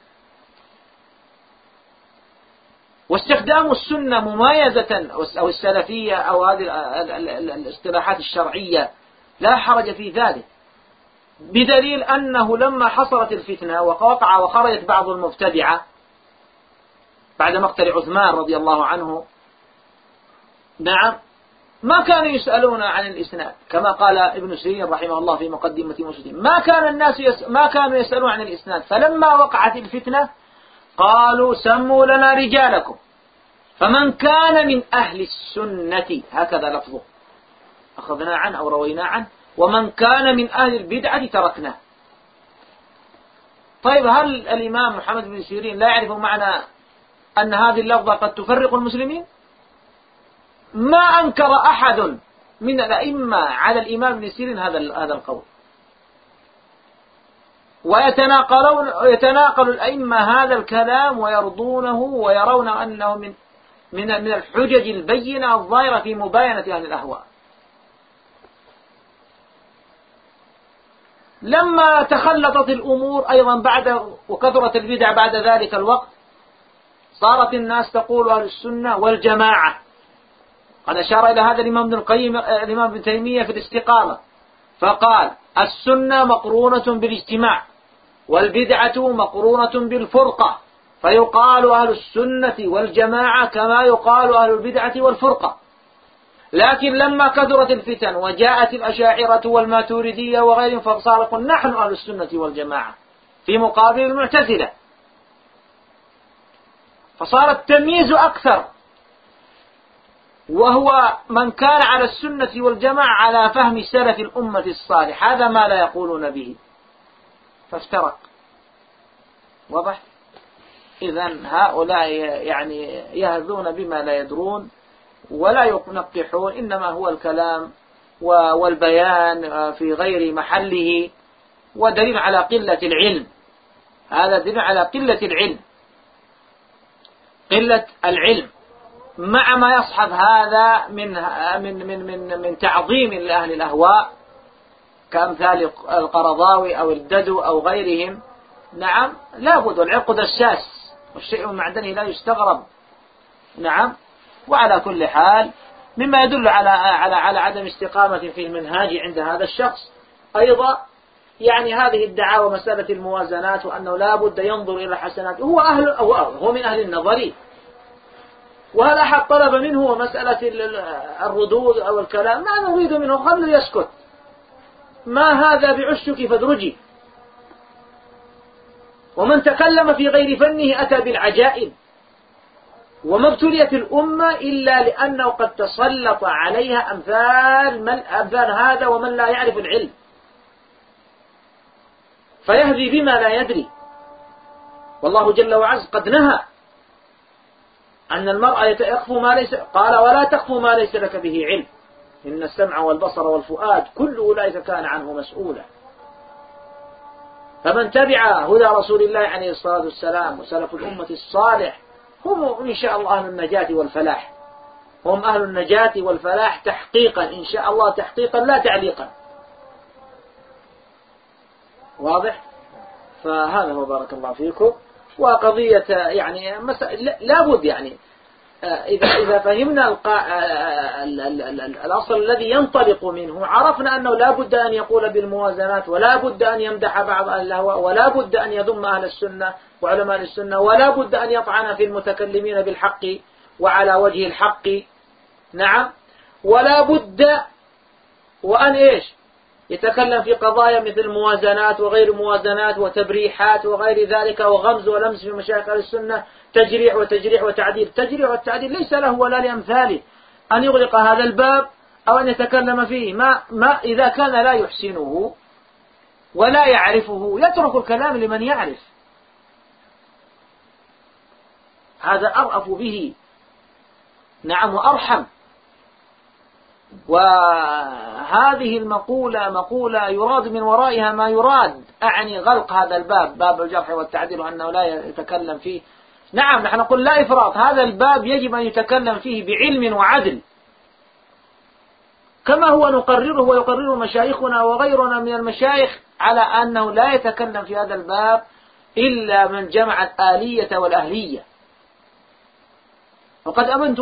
واستخدام السنة مميزة أو السلفية أو هذه الاصطلاحات الشرعية لا حرج في ذلك، بدليل أنه لما حصلت الفتنة ووقع وخرجت بعض المبتدعة بعد مقتل عثمان رضي الله عنه، نعم، ما كانوا يسألون عن الإسناد كما قال ابن سيرين رحمه الله في مقدمة مسلم، ما كانوا يسألون عن الإسناد، فلما وقعت الفتنة قالوا: سموا لنا رجالكم، فمن كان من أهل السنة، هكذا لفظه أخذنا عنه أو روينا عنه، ومن كان من أهل البدعة تركناه. طيب هل الإمام محمد بن سيرين لا يعرف معنى أن هذه اللفظة قد تفرق المسلمين؟ ما أنكر أحد من الأئمة على الإمام بن سيرين هذا القول. ويتناقل الأئمة هذا الكلام ويرضونه ويرون أنه من الحجج البينة الظاهرة في مباينة أهل الأهواء. لما تخلطت الأمور أيضا وكثرت البدع بعد ذلك الوقت، صارت الناس تقول أهل السنة والجماعة. قد أشار إلى هذا الإمام ابن تيمية في الاستقامة فقال: السنة مقرونة بالاجتماع، والبدعة مقرونة بالفرقة، فيقال أهل السنة والجماعة كما يقال أهل البدعة والفرقة. لكن لما كثرت الفتن وجاءت الأشاعرة والماتريدية وغيرهم فصار يقول: نحن أهل السنة والجماعة في مقابل المعتزلة. فصار التمييز أكثر، وهو من كان على السنة والجماعة على فهم سلف الأمة الصالح، هذا ما لا يقولون به، فافترق. واضح؟ إذن هؤلاء يعني يهذون بما لا يدرون ولا ينقحون، إنما هو الكلام والبيان في غير محله، ودليل على قلة العلم. هذا دليل على قلة العلم، قلة العلم مع ما يصحب هذا من تعظيم لأهل الأهواء كأمثال القرضاوي أو الددو أو غيرهم. نعم، لابد، والعقد الساس والشيء من معدنه لا يستغرب. نعم. وعلى كل حال مما يدل على عدم استقامة في المنهاج عند هذا الشخص أيضا يعني هذه الدعاوى مسألة الموازنات، وأنه لا بد ينظر إلى حسنات. هو من أهل النظري، وهل أحد طلب منه مسألة الردود أو الكلام؟ ما نريد منه، خلوا يسكت، ما هذا بعشك فادرجي. ومن تكلم في غير فنه أتى بالعجائب. وما ابتليت الأمة إلا لأنه قد تسلط عليها أمثال هذا ومن لا يعرف العلم، فيهذي بما لا يدري. والله جل وعز قد نهى أن المرأة يخفو ما ليس، قال: ولا تخفو ما ليس لك به علم، إن السمع والبصر والفؤاد كل أولئك كان عنه مسؤولا. فمن تبع هدى رسول الله عليه الصلاة والسلام وسلف الأمة الصالح هم إن شاء الله أهل النجاة والفلاح، هم أهل النجاة والفلاح تحقيقا إن شاء الله، تحقيقا لا تعليقا. واضح؟ فهذا هو، بارك الله فيكم. وقضية يعني لابد يعني إذا فهمنا الأصل الذي ينطلق منه، عرفنا أنه لا بد أن يقول بالموازنات، ولا بد أن يمدح بعض أهل الهوى، ولا بد أن يذم أهل السنة وعلماء السنة، ولا بد أن يطعن في المتكلمين بالحق وعلى وجه الحق. نعم. ولا بد وأن يتكلم في قضايا مثل موازنات وغير موازنات وتبريحات وغير ذلك، وغمز ولمس في مشايخ أهل السنة، تجريح وتجريح وتعديل. تجريح والتعديل ليس له ولا لأمثاله أن يغلق هذا الباب أو أن يتكلم فيه. ما إذا كان لا يحسنه ولا يعرفه يترك الكلام لمن يعرف، هذا أرأف به. نعم، وأرحم. وهذه مقولة يراد من ورائها ما يراد، أعني غلق هذا الباب، باب الجرح والتعديل، وأنه لا يتكلم فيه. نعم، نحن نقول لا إفراط، هذا الباب يجب أن يتكلم فيه بعلم وعدل، كما هو نقرره ويقرره مشايخنا وغيرنا من المشايخ على أنه لا يتكلم في هذا الباب إلا من جمع الآلية والأهلية. وقد أمنت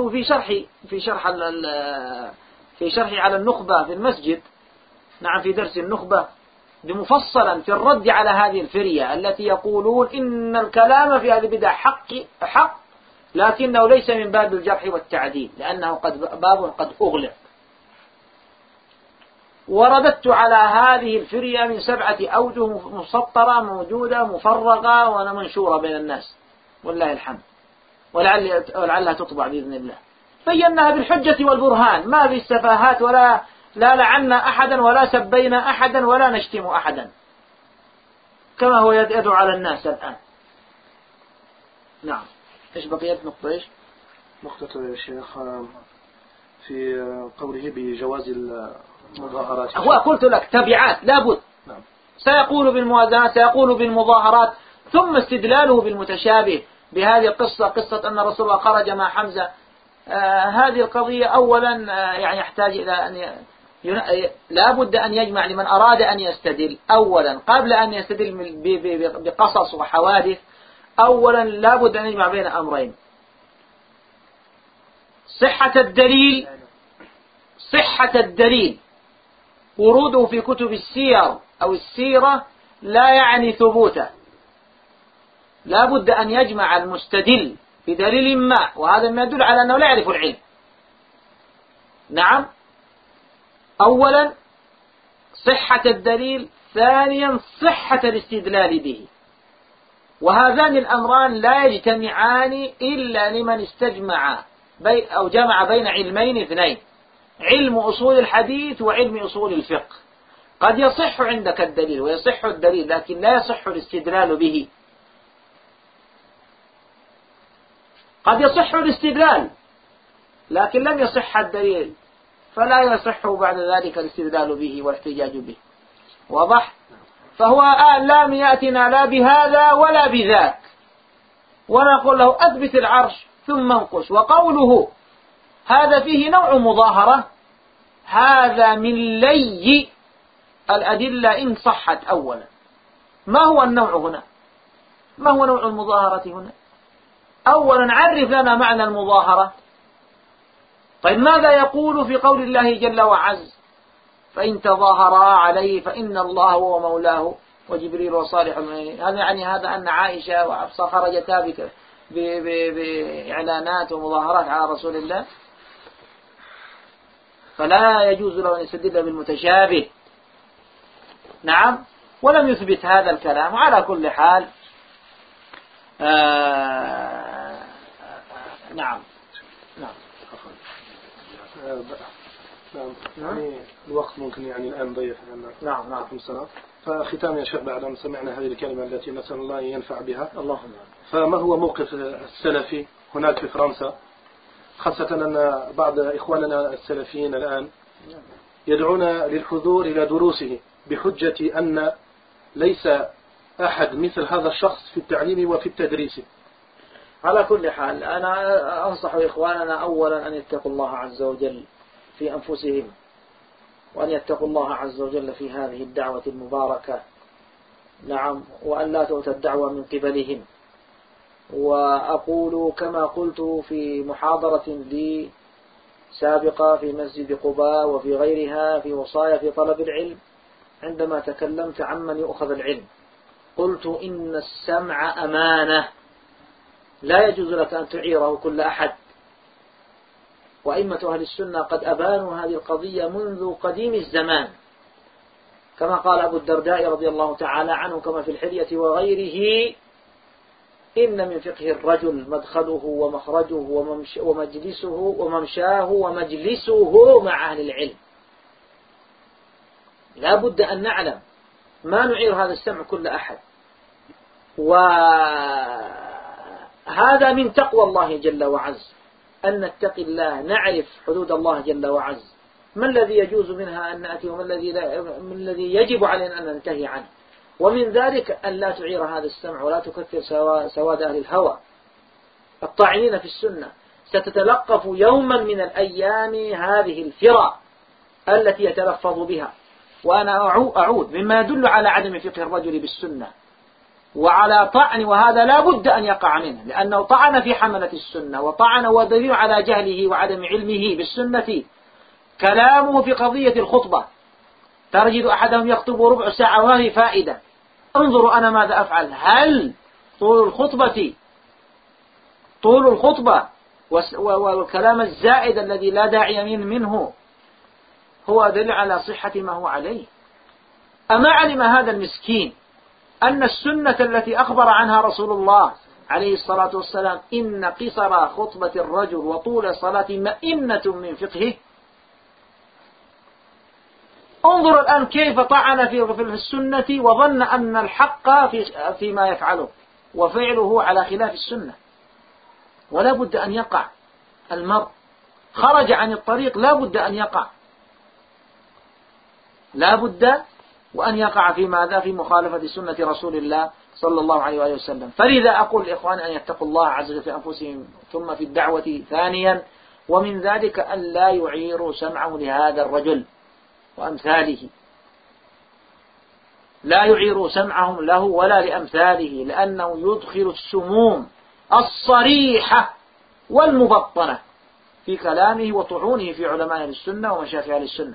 في شرح على النخبة في المسجد، نعم، في درس النخبة بمفصلا في الرد على هذه الفرية التي يقولون إن الكلام في هذه البدع حق، لكنه ليس من باب الجرح والتعديل، لأنه باب قد أغلق. ورددت على هذه الفرية من 7 أوجه مسطرة موجودة مفرغة ومنشورة بين الناس، والله الحمد، ولعلها تطبع بإذن الله. بيناها بالحجة والبرهان، ما في السفاهات ولا لا لعنا أحدا ولا سبينا أحدا ولا نشتم أحدا كما هو يدعو على الناس الآن. نعم. إيش بقيت نقطة إيش؟ نقطة يا شيخ في قوله بجواز المظاهرات. هو قلت لك تبعات لابد. نعم. سيقول بالموازنة، سيقول بالمظاهرات، ثم استدلاله بالمتشابه بهذه القصة، قصة أن رسول الله خرج مع حمزة. هذه القضية أولا يعني يحتاج إلى أن لا بد أن يجمع لمن أراد أن يستدل أولا قبل أن يستدل بقصص وحوادث. أولا لا بد أن يجمع بين أمرين: صحة الدليل وروده في كتب السير أو السيرة لا يعني ثبوته. لا بد أن يجمع المستدل بدليل ما، وهذا ما يدل على أنه لا يعرف العلم. نعم. أولا صحة الدليل، ثانيا صحة الاستدلال به، وهذان الأمران لا يجتمعان إلا لمن استجمع أو جمع بين علمين اثنين: علم أصول الحديث وعلم أصول الفقه. قد يصح عندك الدليل ويصح الدليل، لكن لا يصح الاستدلال به. قد يصح الاستدلال لكن لم يصح الدليل، فلا يصح بعد ذلك الاستدلال به والاحتجاج به. واضح؟ فهو لم يأتنا لا بهذا ولا بذاك، ونقول له أثبت العرش ثم انقش. وقوله هذا فيه نوع مظاهرة، هذا من لي الأدلة إن صحت. أولا ما هو النوع هنا؟ ما هو نوع المظاهرة هنا؟ أولا عرف لنا معنى المظاهرة. طيب ماذا يقول في قول الله جل وعز: فإن تظاهرا عليه فإن الله هو مولاه وجبريل وصالح المؤمنين؟ هذا يعني أن عائشة وحفصة خرجتا بإعلانات ومظاهرات على رسول الله، فلا يجوز له أن يستدل بالمتشابه. نعم. ولم يثبت هذا الكلام. على كل حال نعم. نعم. يعني الوقت ممكن يعني الآن ضيق. نعم. فختام يا شيخ، بعد أن سمعنا هذه الكلمة التي نسأل الله أن ينفع بها، اللهم. فما هو موقف السلفي هناك في فرنسا، خاصة أن بعض إخواننا السلفيين الآن يدعون للحضور إلى دروسه بحجة أن ليس أحد مثل هذا الشخص في التعليم وفي التدريس. على كل حال أنا أنصح إخواننا أولا أن يتقوا الله عز وجل في أنفسهم، وأن يتقوا الله عز وجل في هذه الدعوة المباركة. نعم. وأن لا تؤتى الدعوة من قبلهم. وأقول كما قلت في محاضرة لي سابقة في مسجد قباء وفي غيرها في وصايا في طلب العلم، عندما تكلمت عمن يؤخذ العلم قلت: إن السمع أمانة لا يجوز لك أن تعيره كل أحد. وأئمة أهل السنة قد أبانوا هذه القضية منذ قديم الزمان، كما قال أبو الدرداء رضي الله تعالى عنه كما في الحلية وغيره: إن من فقه الرجل مدخله ومخرجه ومجلسه وممشاه ومجلسه مع أهل العلم. لا بد أن نعلم ما نعير هذا السمع كل أحد. وهذا من تقوى الله جل وعز، أن نتقي الله، نعرف حدود الله جل وعز، ما الذي يجوز منها أن نأتي وما الذي يجب علينا أن ننتهي عنه. ومن ذلك أن لا تعير هذا السمع ولا تكثر سواد أهل الهوى الطاعنين في السنة. ستتلقف يوما من الأيام هذه الفرى التي يتلفظ بها. وأنا أعود مما يدل على عدم فقه الرجل بالسنة وعلى طعن، وهذا لا بد أن يقع منه، لأنه طعن في حملة السنة، وطعن ودليل على جهله وعدم علمه بالسنة كلامه في قضية الخطبة. تجد أحدهم يخطب ربع ساعة وهذه فائدة. انظروا أنا ماذا أفعل. هل طول الخطبة والكلام الزائد الذي لا داعي منه هو دليل على صحة ما هو عليه؟ أما علم هذا المسكين أن السنة التي أخبر عنها رسول الله عليه الصلاة والسلام: إن قصر خطبة الرجل وطول صلاة مئنة من فقهه. انظر الآن كيف طعن في السنة وظن أن الحق فيما يفعله، وفعله على خلاف السنة. ولا بد أن يقع المرء، خرج عن الطريق لا بد أن يقع، لا بد وأن يقع في ماذا؟ في مخالفة سنة رسول الله صلى الله عليه وآله وسلم. فلذا أقول لإخوان أن يتقوا الله عز وجل في أنفسهم ثم في الدعوة ثانيا، ومن ذلك أن لا يعيروا سمعه لهذا الرجل وأمثاله، لا يعيروا سمعهم له ولا لأمثاله، لأنه يدخل السموم الصريحة والمبطنة في كلامه وطعونه في علماء السنة ومشايخ أهل السنة.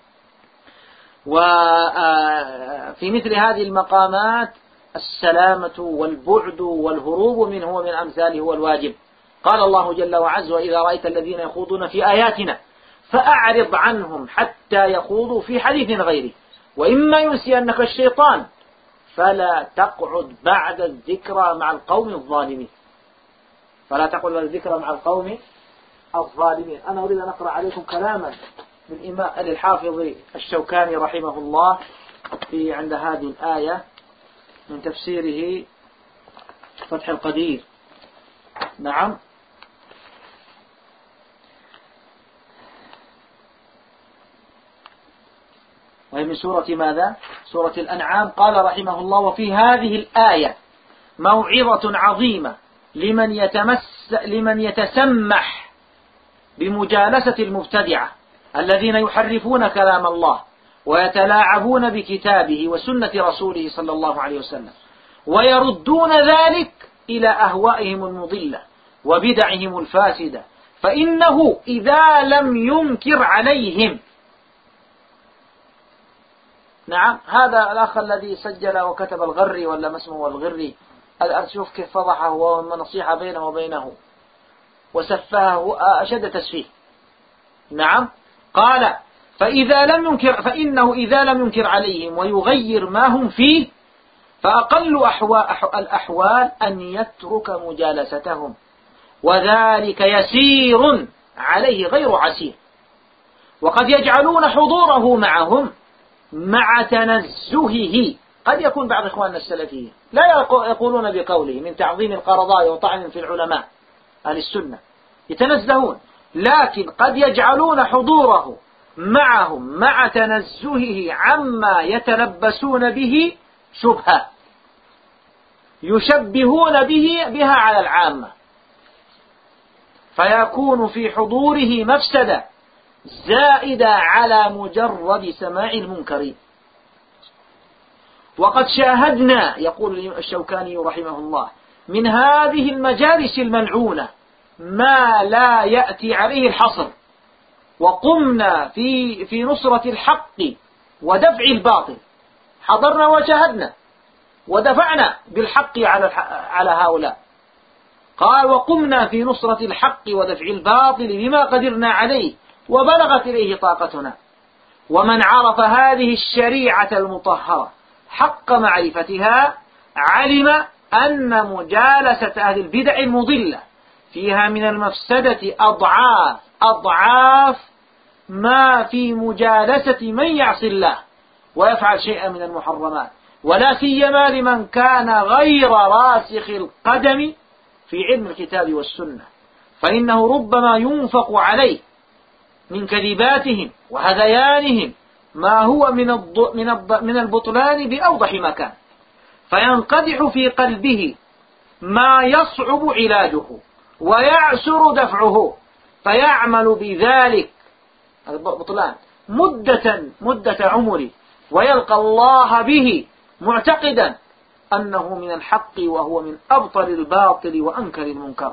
وفي مثل هذه المقامات السلامة والبعد والهروب منه ومن أمثاله هو الواجب. قال الله جل وعز: وإذا رأيت الذين يخوضون في آياتنا فأعرض عنهم حتى يخوضوا في حديث غيره وإما ينسينك الشيطان فلا تقعد بعد الذكرى مع القوم الظالمين. فلا تقعد بعد الذكرى مع القوم الظالمين. أنا أريد أن أقرأ عليكم كلاما للحافظ الشوكاني رحمه الله في عند هذه الآية من تفسيره فتح القدير. نعم، وهي من سورة ماذا؟ سورة الأنعام. قال رحمه الله: وفي هذه الآية موعظة عظيمة لمن يتسمح بمجالسة المبتدعة الذين يحرفون كلام الله ويتلاعبون بكتابه وسنة رسوله صلى الله عليه وسلم، ويردون ذلك إلى أهوائهم المضلة وبدعهم الفاسدة، فإنه إذا لم ينكر عليهم. نعم، هذا الأخ الذي سجل وكتب الغري ولا ما اسمه الغري، شوف كيف فضحه ونصيحة بينه وبينه وسفهه أشد تسفيه. نعم، قال: فإنه إذا لم ينكر عليهم ويغير ما هم فيه فأقل الأحوال أن يترك مجالستهم، وذلك يسير عليه غير عسير. وقد يجعلون حضوره معهم مع تنزهه. قد يكون بعض إخواننا السلفيين لا يقولون بقوله من تعظيم القرضاء وطعن في العلماء أهل السنة، يتنزهون، لكن قد يجعلون حضوره معهم مع تنزهه عما يتلبسون به شبهة يشبهون بها على العامة، فيكون في حضوره مفسدة زائدة على مجرد سماع المنكرين. وقد شاهدنا، يقول الشوكاني رحمه الله، من هذه المجالس الملعونة ما لا يأتي عليه الحصر، وقمنا في نصرة الحق ودفع الباطل. حضرنا وشاهدنا ودفعنا بالحق على هؤلاء. قال: وقمنا في نصرة الحق ودفع الباطل بما قدرنا عليه وبلغت إليه طاقتنا. ومن عرف هذه الشريعة المطهرة حق معرفتها علم أن مجالسة أهل البدع المضلة فيها من المفسدة أضعاف ما في مجالسة من يعصي الله ويفعل شيئا من المحرمات، ولا سيما لمن كان غير راسخ القدم في علم الكتاب والسنة، فإنه ربما ينفق عليه من كذباتهم وهذيانهم ما هو من البطلان بأوضح مكان، فينقدح في قلبه ما يصعب علاجه ويعسر دفعه، فيعمل بذلك البطلان مدة عمره، ويلقى الله به معتقدا أنه من الحق وهو من أبطل الباطل وأنكر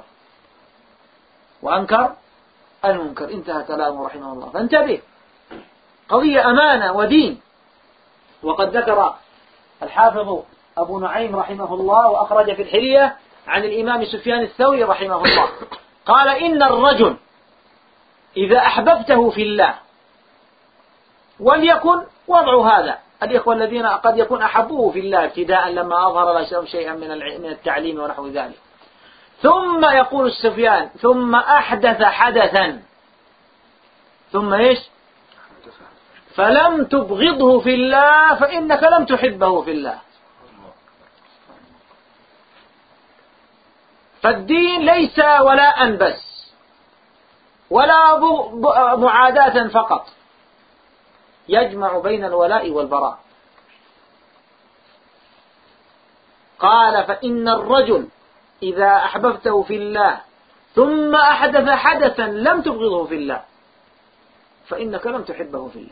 المنكر. انتهى كلامه رحمه الله. فانتبه، قضية أمانة ودين. وقد ذكر الحافظ أبو نعيم رحمه الله وأخرج في الحلية عن الإمام سفيان الثوري رحمه الله قال: إن الرجل إذا أحببته في الله، وليكن وضع هذا الإخوة الذين قد يكون أحبوه في الله ابتداء لما أظهر لهم شيئا من التعليم ونحو ذلك، ثم يقول السفيان ثم أحدث حدثا، ثم إيش؟ فلم تبغضه في الله فإنك لم تحبه في الله. فالدين ليس ولاء بس ولا معاداة فقط، يجمع بين الولاء والبراء. قال فإن الرجل إذا أحببته في الله ثم أحدث حدثا لم تبغضه في الله فإنك لم تحبه في الله.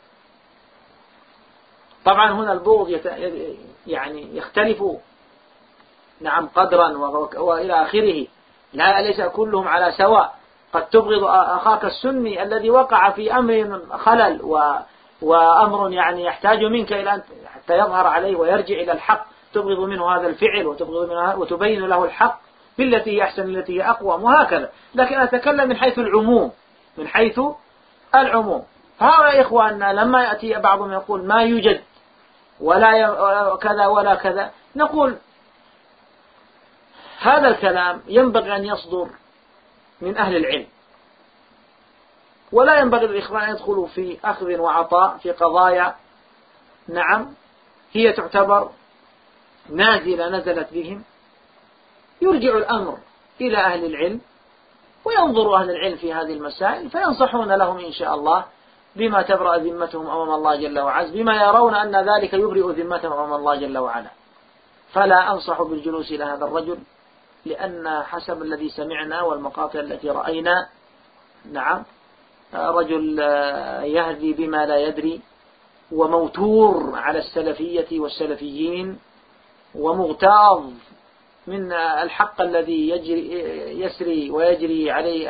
طبعا هنا البغض يعني يختلف نعم قدرا وإلى آخره، لا ليس كلهم على سواء. قد تبغض أخاك السني الذي وقع في أمر خلل وأمر يعني يحتاج منك إلى أن حتى يظهر عليه ويرجع إلى الحق، تبغض منه هذا الفعل وتبغض منه وتبين له الحق بالتي هي أحسن التي هي أقوى وهكذا. لكن أتكلم من حيث العموم، من حيث العموم. فهؤلاء إخواننا لما يأتي بعضهم يقول ما يوجد ولا كذا ولا كذا، نقول هذا الكلام ينبغي أن يصدر من أهل العلم، ولا ينبغي للإخوان أن يدخلوا في أخذ وعطاء في قضايا نعم هي تعتبر نازلة نزلت بهم. يرجع الأمر إلى أهل العلم وينظر أهل العلم في هذه المسائل فينصحون لهم إن شاء الله بما تبرأ ذمتهم أمام الله جل وعز، بما يرون أن ذلك يبرئ ذمتهم أمام الله جل وعلا. فلا أنصح بالجلوس إلى هذا الرجل، لأن حسب الذي سمعنا والمقاطع التي رأينا نعم رجل يهدي بما لا يدري، وموتور على السلفية والسلفيين، ومغتاظ من الحق الذي يسري ويجري عليه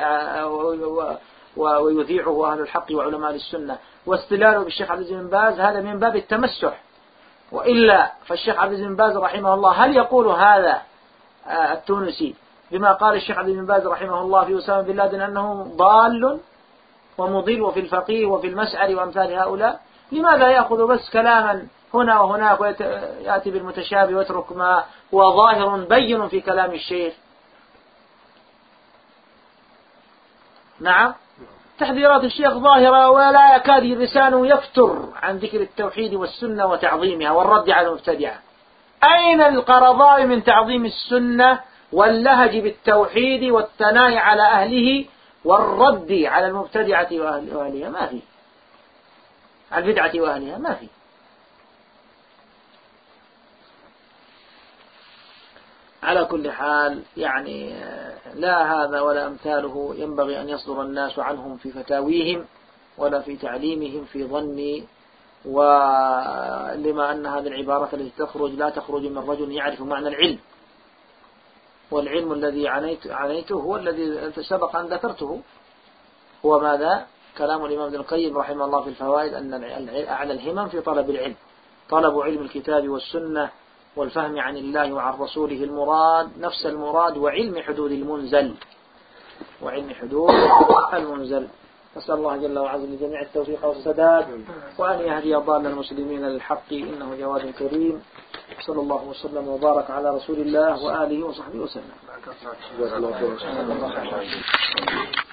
ويذيعه أهل الحق وعلماء السنة. واستدلاله بالشيخ عبد العزيز بن باز هذا من باب التمسح، وإلا فالشيخ عبد العزيز بن باز رحمه الله هل يقول هذا التونسي بما قال الشيخ عبد العزيز بن باز رحمه الله في أسامة بن لادن أنه ضال ومضل وفي الفقيه وفي المسعر وأمثال هؤلاء؟ لماذا يأخذ بس كلاما هنا وهناك ويأتي بالمتشابه ويترك ما هو ظاهر بين في كلام الشيخ؟ نعم تحذيرات الشيخ ظاهرة، ولا يكاد لسانه يفتر عن ذكر التوحيد والسنة وتعظيمها والرد على المبتدعة. أين القرضاء من تعظيم السنة واللهج بالتوحيد والثناء على أهله والرد على المبتدعة وأهلها؟ ما في. على البدعة وأهلها ما في. على كل حال يعني لا هذا ولا أمثاله ينبغي أن يصدر الناس عنهم في فتاويهم ولا في تعليمهم في ظني، ولما أن هذه العبارة التي تخرج لا تخرج من رجل يعرف معنى العلم، والعلم الذي عنيته هو الذي سبق أن ذكرته، هو ماذا؟ كلام الإمام ابن القيم رحمه الله في الفوائد أن أعلى الهمم في طلب العلم طلب علم الكتاب والسنة والفهم عن الله وعن رسوله المراد نفس المراد، وعلم حدود المنزل نسأل الله جل وعز لجميع التوفيق والسداد، وأن يهدي ضال المسلمين للحق إنه جواد كريم. صلى الله وسلم وبارك على رسول الله وآله وصحبه وسلم.